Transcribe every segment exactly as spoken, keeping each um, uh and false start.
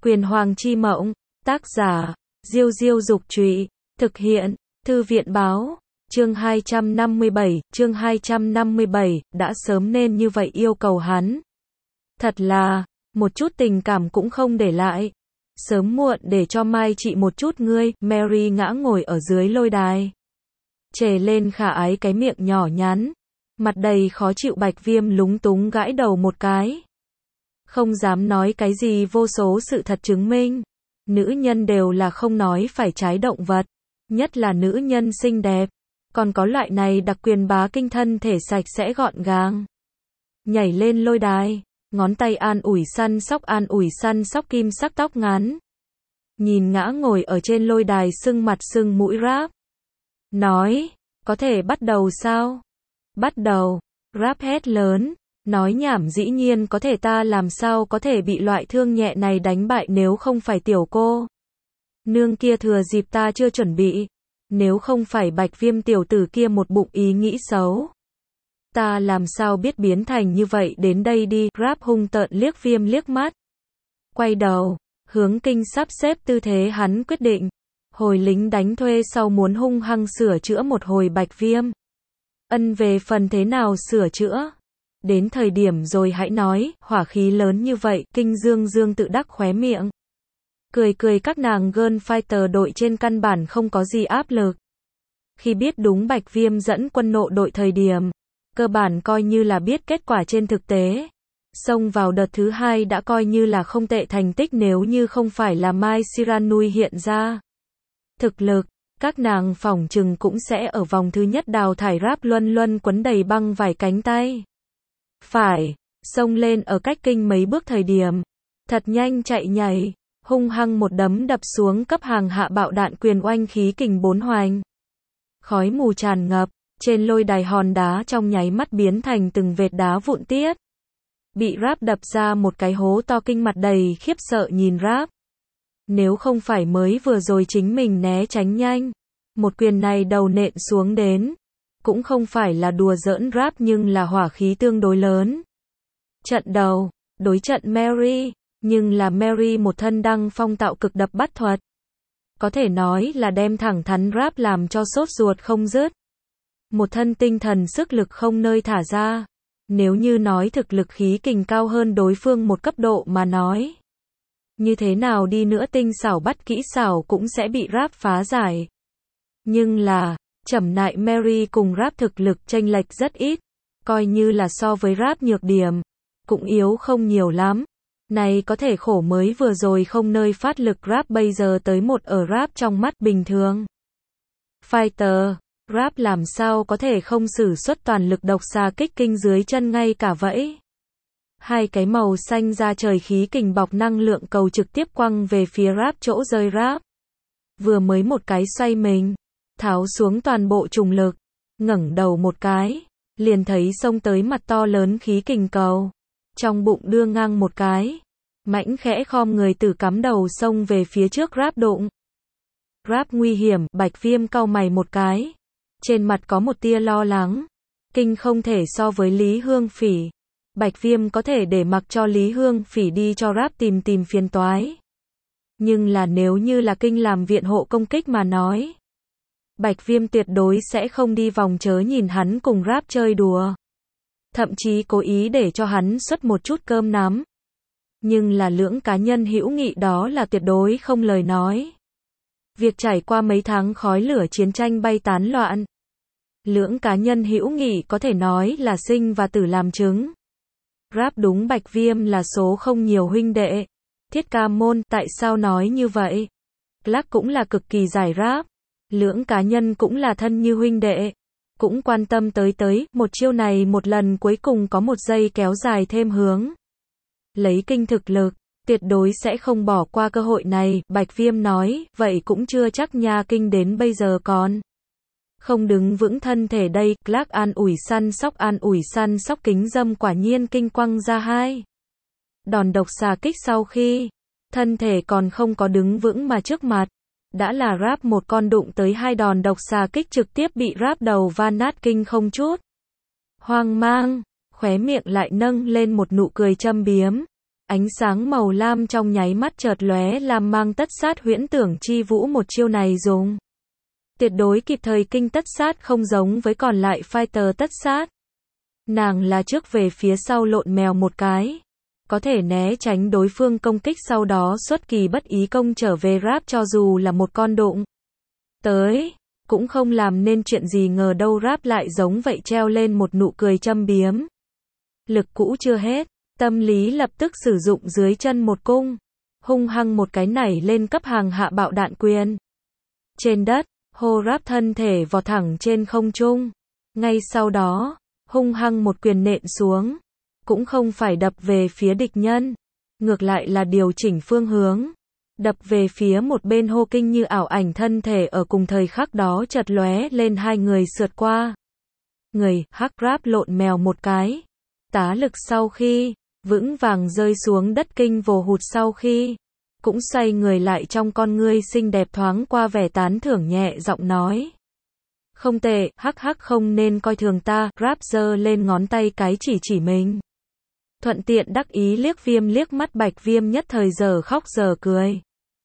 Quyền Hoàng chi mộng, tác giả, Diêu Diêu Dục Trụy, thực hiện, Thư viện Báo, chương hai trăm năm mươi bảy, chương hai trăm năm mươi bảy, đã sớm nên như vậy yêu cầu hắn. Thật là, một chút tình cảm cũng không để lại. Sớm muộn để cho Mai chị một chút ngươi, Mary ngã ngồi ở dưới lôi đài. Trề lên khả ái cái miệng nhỏ nhắn. Mặt đầy khó chịu Bạch Viêm lúng túng gãi đầu một cái. Không dám nói cái gì, vô số sự thật chứng minh. Nữ nhân đều là không nói phải trái động vật. Nhất là nữ nhân xinh đẹp. Còn có loại này đặc quyền bá kinh thân thể sạch sẽ gọn gàng. Nhảy lên lôi đài. Ngón tay an ủi săn sóc an ủi săn sóc kim sắc tóc ngắn. Nhìn ngã ngồi ở trên lôi đài sưng mặt sưng mũi Rap. Nói, có thể bắt đầu sao? Bắt đầu. Rap hét lớn. Nói nhảm, dĩ nhiên có thể, ta làm sao có thể bị loại thương nhẹ này đánh bại nếu không phải tiểu cô nương kia thừa dịp ta chưa chuẩn bị. Nếu không phải Bạch Viêm tiểu tử kia một bụng ý nghĩ xấu. Ta làm sao biết biến thành như vậy, đến đây đi. Rap hung tợn liếc Viêm liếc mắt. Quay đầu, hướng Kinh sắp xếp tư thế, hắn quyết định. Hồi lính đánh thuê sau muốn hung hăng sửa chữa một hồi Bạch Viêm. Ân, về phần thế nào sửa chữa? Đến thời điểm rồi hãy nói, hỏa khí lớn như vậy, Kinh dương dương tự đắc khóe miệng. Cười cười, các nàng Girl Fighter đội trên căn bản không có gì áp lực. Khi biết đúng Bạch Viêm dẫn quân nộ đội thời điểm, cơ bản coi như là biết kết quả trên thực tế. Xông vào đợt thứ hai đã coi như là không tệ thành tích, nếu như không phải là Mai Shiranui hiện ra thực lực, các nàng phỏng chừng cũng sẽ ở vòng thứ nhất đào thải Rap luân luân quấn đầy băng vải cánh tay. Phải, xông lên ở cách Kinh mấy bước thời điểm, thật nhanh chạy nhảy, hung hăng một đấm đập xuống, cấp hàng hạ bạo đạn quyền oanh khí kình bốn hoành. Khói mù tràn ngập, trên lôi đài hòn đá trong nháy mắt biến thành từng vệt đá vụn tiết. Bị Rap đập ra một cái hố to, Kinh mặt đầy khiếp sợ nhìn Rap. Nếu không phải mới vừa rồi chính mình né tránh nhanh, một quyền này đầu nện xuống đến, cũng không phải là đùa giỡn Rap, nhưng là hỏa khí tương đối lớn. Trận đầu, đối trận Mary, nhưng là Mary một thân đăng phong tạo cực đập bắt thuật. Có thể nói là đem thẳng thắn Rap làm cho sốt ruột không dứt. Một thân tinh thần sức lực không nơi thả ra. Nếu như nói thực lực khí kình cao hơn đối phương một cấp độ mà nói, như thế nào đi nữa tinh xảo bắt kỹ xảo cũng sẽ bị Rap phá giải. Nhưng là, chẩm nại Mary cùng Rap thực lực chênh lệch rất ít, coi như là so với Rap nhược điểm, cũng yếu không nhiều lắm. Này có thể khổ mới vừa rồi không nơi phát lực Rap bây giờ tới một ở Rap trong mắt bình thường Fighter, Rap làm sao có thể không sử xuất toàn lực độc xà kích Kinh dưới chân ngay cả vậy. Hai cái màu xanh ra trời khí kình bọc năng lượng cầu trực tiếp quăng về phía Rap, chỗ rơi Rap. Vừa mới một cái xoay mình, tháo xuống toàn bộ trùng lực, ngẩng đầu một cái, liền thấy xông tới mặt to lớn khí kình cầu. Trong bụng đưa ngang một cái, mãnh khẽ khom người tử cắm đầu xông về phía trước Rap đụng. Rap nguy hiểm, Bạch Viêm cau mày một cái. Trên mặt có một tia lo lắng. Kinh không thể so với Lý Hương Phỉ. Bạch Viêm có thể để mặc cho Lý Hương Phỉ đi cho Rap tìm tìm phiền toái. Nhưng là nếu như là Kinh làm viện hộ công kích mà nói, Bạch Viêm tuyệt đối sẽ không đi vòng chớ nhìn hắn cùng Rap chơi đùa. Thậm chí cố ý để cho hắn xuất một chút cơm nắm. Nhưng là lưỡng cá nhân hữu nghị đó là tuyệt đối không lời nói. Việc trải qua mấy tháng khói lửa chiến tranh bay tán loạn, lưỡng cá nhân hữu nghị có thể nói là sinh và tử làm chứng. Rap đúng Bạch Viêm là số không nhiều huynh đệ. Thiết Ca Môn, tại sao nói như vậy? Clark cũng là cực kỳ giải Rap. Lưỡng cá nhân cũng là thân như huynh đệ. Cũng quan tâm tới tới, một chiêu này một lần cuối cùng có một giây kéo dài thêm hướng. Lấy Kinh thực lực, tuyệt đối sẽ không bỏ qua cơ hội này. Bạch Viêm nói, vậy cũng chưa chắc nha, Kinh đến bây giờ còn không đứng vững thân thể đây. Clark an ủi săn sóc an ủi săn sóc kính dâm, quả nhiên Kinh quăng ra hai đòn độc xà kích sau khi thân thể còn không có đứng vững mà trước mặt đã là Rap một con đụng tới hai đòn độc xà kích trực tiếp bị Rap đầu va nát. Kinh không chút hoang mang, khóe miệng lại nâng lên một nụ cười châm biếm. Ánh sáng màu lam trong nháy mắt chợt lóe làm mang tất sát huyễn tưởng chi vũ một chiêu này dùng. Tuyệt đối kịp thời kinh tất sát không giống với còn lại fighter tất sát. Nàng là trước về phía sau lộn mèo một cái. Có thể né tránh đối phương công kích sau đó xuất kỳ bất ý công trở về Rap cho dù là một con đụng. Tới, cũng không làm nên chuyện gì ngờ đâu Rap lại giống vậy treo lên một nụ cười châm biếm. Lực cũ chưa hết, tâm lý lập tức sử dụng dưới chân một cung. Hung hăng một cái nảy lên cấp hàng hạ bạo đạn quyền. Trên đất, hô Rap thân thể vọt thẳng trên không trung. Ngay sau đó, hung hăng một quyền nện xuống. Cũng không phải đập về phía địch nhân. Ngược lại là điều chỉnh phương hướng. Đập về phía một bên hô kinh như ảo ảnh thân thể ở cùng thời khắc đó chợt lóe lên hai người sượt qua. Người, hắc Rap lộn mèo một cái. Tá lực sau khi, vững vàng rơi xuống đất kinh vồ hụt sau khi. Cũng xoay người lại trong con ngươi xinh đẹp thoáng qua vẻ tán thưởng nhẹ giọng nói. Không tệ, hắc hắc không nên coi thường ta, Rap giơ lên ngón tay cái chỉ chỉ mình. Thuận tiện đắc ý liếc Viêm liếc mắt Bạch Viêm nhất thời giờ khóc giờ cười.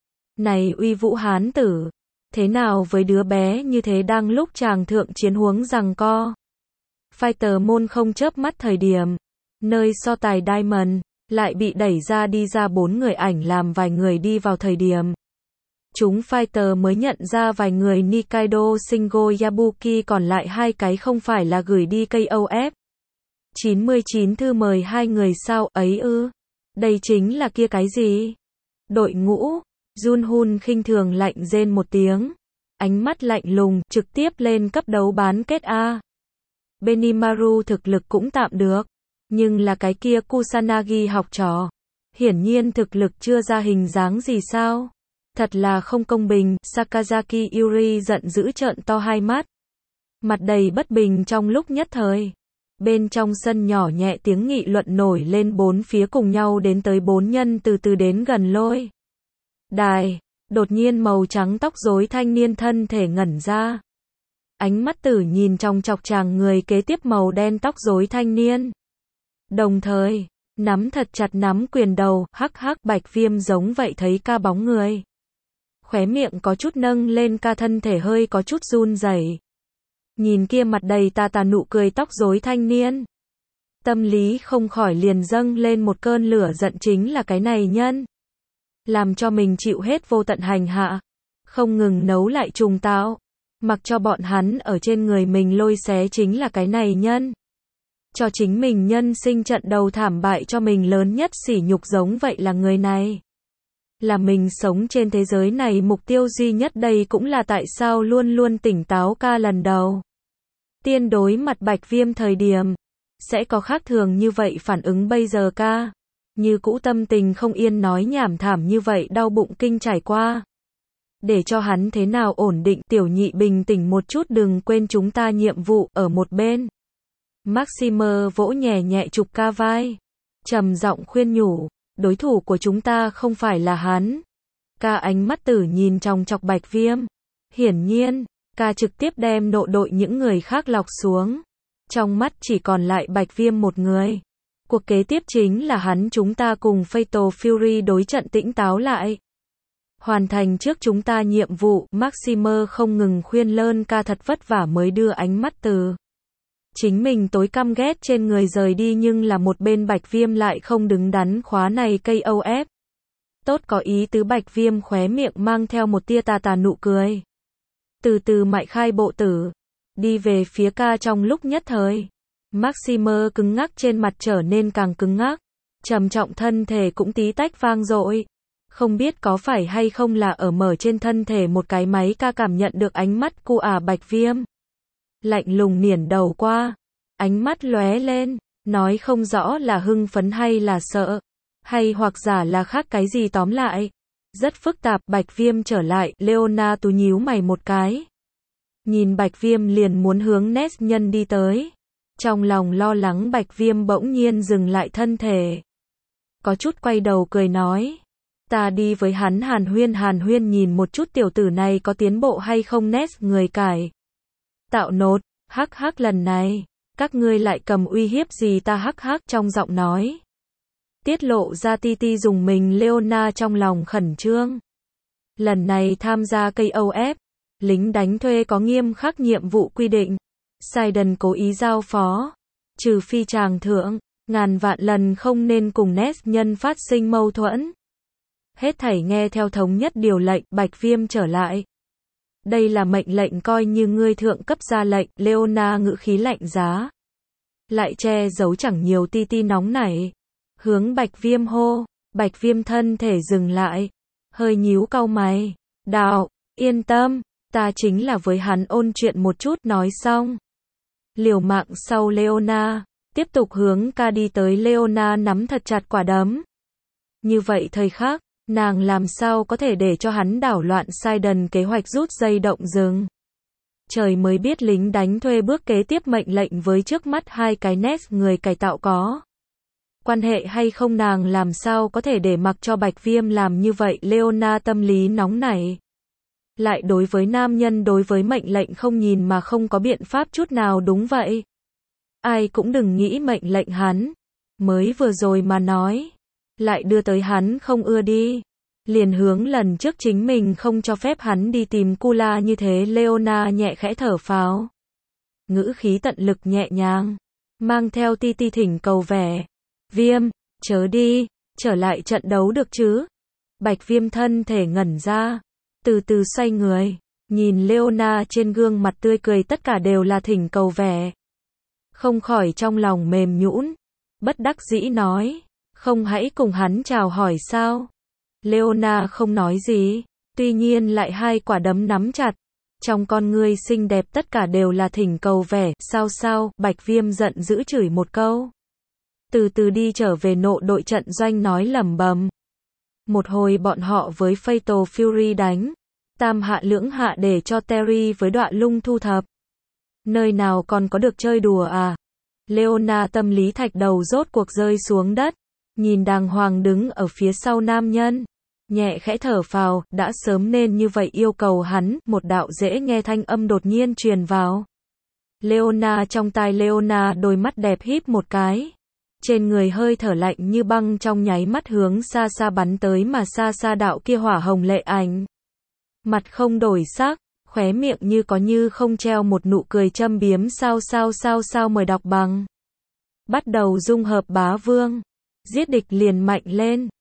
Này uy vũ hán tử, thế nào với đứa bé như thế đang lúc chàng thượng chiến huống giằng co. Fighter môn không chớp mắt thời điểm, nơi so tài Diamond, lại bị đẩy ra đi ra bốn người ảnh làm vài người đi vào thời điểm. Chúng Fighter mới nhận ra vài người Nikaido Shingo Yabuki còn lại hai cái không phải là gửi đi ca o ép. chín mươi chín thư mời hai người sao ấy ư? Đây chính là kia cái gì? Đội ngũ, Junhun khinh thường lạnh rên một tiếng. Ánh mắt lạnh lùng, trực tiếp lên cấp đấu bán kết A. Benimaru thực lực cũng tạm được. Nhưng là cái kia Kusanagi học trò. Hiển nhiên thực lực chưa ra hình dáng gì sao? Thật là không công bình, Sakazaki Yuri giận dữ trợn to hai mắt. Mặt đầy bất bình trong lúc nhất thời. Bên trong sân nhỏ nhẹ tiếng nghị luận nổi lên bốn phía cùng nhau đến tới bốn nhân từ từ đến gần lôi. Đài, đột nhiên màu trắng tóc rối thanh niên thân thể ngẩn ra. Ánh mắt tử nhìn trong chọc chàng người kế tiếp màu đen tóc rối thanh niên. Đồng thời, nắm thật chặt nắm quyền đầu, hắc hắc Bạch Viêm giống vậy thấy ca bóng người. Khóe miệng có chút nâng lên ca thân thể hơi có chút run rẩy. Nhìn kia mặt đầy tà tà nụ cười tóc rối thanh niên. Tâm lý không khỏi liền dâng lên một cơn lửa giận chính là cái này nhân. Làm cho mình chịu hết vô tận hành hạ. Không ngừng nấu lại trùng tạo. Mặc cho bọn hắn ở trên người mình lôi xé chính là cái này nhân. Cho chính mình nhân sinh trận đầu thảm bại cho mình lớn nhất sỉ nhục giống vậy là người này. Là mình sống trên thế giới này mục tiêu duy nhất đây cũng là tại sao luôn luôn tỉnh táo ca lần đầu. Tiên đối mặt Bạch Viêm thời điểm, sẽ có khác thường như vậy phản ứng bây giờ ca. Như cũ tâm tình không yên nói nhảm thảm như vậy đau bụng kinh trải qua. Để cho hắn thế nào ổn định tiểu nhị bình tĩnh một chút đừng quên chúng ta nhiệm vụ ở một bên. Maximer vỗ nhẹ nhẹ chụp ca vai. Trầm giọng khuyên nhủ, đối thủ của chúng ta không phải là hắn. Ca ánh mắt tử nhìn trong chọc Bạch Viêm. Hiển nhiên, ca trực tiếp đem nộ đội những người khác lọc xuống. Trong mắt chỉ còn lại Bạch Viêm một người. Cuộc kế tiếp chính là hắn chúng ta cùng Fatal Fury đối trận tĩnh táo lại. Hoàn thành trước chúng ta nhiệm vụ, Maximer không ngừng khuyên lơn ca thật vất vả mới đưa ánh mắt từ chính mình tối căm ghét trên người rời đi nhưng là một bên Bạch Viêm lại không đứng đắn khóa này ca o ép. Tốt có ý tứ Bạch Viêm khóe miệng mang theo một tia tà tà nụ cười. Từ từ mại khai bộ tử, đi về phía ca trong lúc nhất thời. Maximer cứng ngắc trên mặt trở nên càng cứng ngắc. Trầm trọng thân thể cũng tí tách vang dội. Không biết có phải hay không là ở mở trên thân thể một cái máy ca cảm nhận được ánh mắt cu ả Bạch Viêm. Lạnh lùng nghiền đầu qua. Ánh mắt lóe lên. Nói không rõ là hưng phấn hay là sợ. Hay hoặc giả là khác cái gì tóm lại. Rất phức tạp Bạch Viêm trở lại. Leona tú nhíu mày một cái. Nhìn Bạch Viêm liền muốn hướng Ness nhân đi tới. Trong lòng lo lắng Bạch Viêm bỗng nhiên dừng lại thân thể. Có chút quay đầu cười nói. Ta đi với hắn hàn huyên hàn huyên nhìn một chút tiểu tử này có tiến bộ hay không Ness người cải. Tạo nốt, hắc hắc lần này, các ngươi lại cầm uy hiếp gì ta hắc hắc trong giọng nói. Tiết lộ ra Titi dùng mình, Leona trong lòng khẩn trương. Lần này tham gia ca o ép, lính đánh thuê có nghiêm khắc nhiệm vụ quy định. Sidon cố ý giao phó, trừ phi chàng thượng, ngàn vạn lần không nên cùng Nest nhân phát sinh mâu thuẫn. Hết thảy nghe theo thống nhất điều lệnh, Bạch Viêm trở lại. Đây là mệnh lệnh, coi như ngươi thượng cấp ra lệnh, Leona ngữ khí lạnh giá. Lại che giấu chẳng nhiều. Titi nóng nảy, hướng Bạch Viêm hô. Bạch Viêm thân thể dừng lại, hơi nhíu cau mày. Đạo, yên tâm, ta chính là với hắn ôn chuyện một chút. Nói xong, liều mạng sau Leona, tiếp tục hướng ca đi tới. Leona nắm thật chặt quả đấm. Như vậy thời khắc, nàng làm sao có thể để cho hắn đảo loạn Sidon kế hoạch rút dây động rừng. Trời mới biết lính đánh thuê bước kế tiếp mệnh lệnh với trước mắt hai cái Nest người cải tạo có quan hệ hay không, nàng làm sao có thể để mặc cho Bạch Viêm làm như vậy. Leona tâm lý nóng nảy. Lại đối với nam nhân, đối với mệnh lệnh không nhìn mà không có biện pháp chút nào. Đúng vậy. Ai cũng đừng nghĩ mệnh lệnh hắn. Mới vừa rồi mà nói. Lại đưa tới hắn không ưa đi. Liền hướng lần trước chính mình không cho phép hắn đi tìm Kula như thế. Leona nhẹ khẽ thở phào. Ngữ khí tận lực nhẹ nhàng. Mang theo Titi thỉnh cầu vẻ. Viêm, chớ đi, trở lại trận đấu được chứ. Bạch Viêm thân thể ngẩn ra. Từ từ xoay người. Nhìn Leona trên gương mặt tươi cười tất cả đều là thỉnh cầu vẻ. Không khỏi trong lòng mềm nhũn. Bất đắc dĩ nói. Không hãy cùng hắn chào hỏi sao? Leona không nói gì. Tuy nhiên lại hai quả đấm nắm chặt. Trong con ngươi xinh đẹp tất cả đều là thỉnh cầu vẻ. Sao sao? Bạch Viêm giận dữ chửi một câu. Từ từ đi trở về nộ đội trận doanh nói lẩm bẩm. Một hồi bọn họ với Fatal Fury đánh. Tam hạ lưỡng hạ để cho Terry với Đoạ Lung thu thập. Nơi nào còn có được chơi đùa à? Leona tâm lý thạch đầu rốt cuộc rơi xuống đất. Nhìn đàng hoàng đứng ở phía sau nam nhân. Nhẹ khẽ thở phào, đã sớm nên như vậy yêu cầu hắn. Một đạo dễ nghe thanh âm đột nhiên truyền vào. Leona trong tai. Leona đôi mắt đẹp híp một cái. Trên người hơi thở lạnh như băng trong nháy mắt hướng xa xa bắn tới, mà xa xa đạo kia hỏa hồng lệ ảnh. Mặt không đổi sắc, khóe miệng như có như không treo một nụ cười châm biếm. Sao sao sao sao mời đọc bằng. Bắt đầu dung hợp bá vương. Giết địch liền mạnh lên.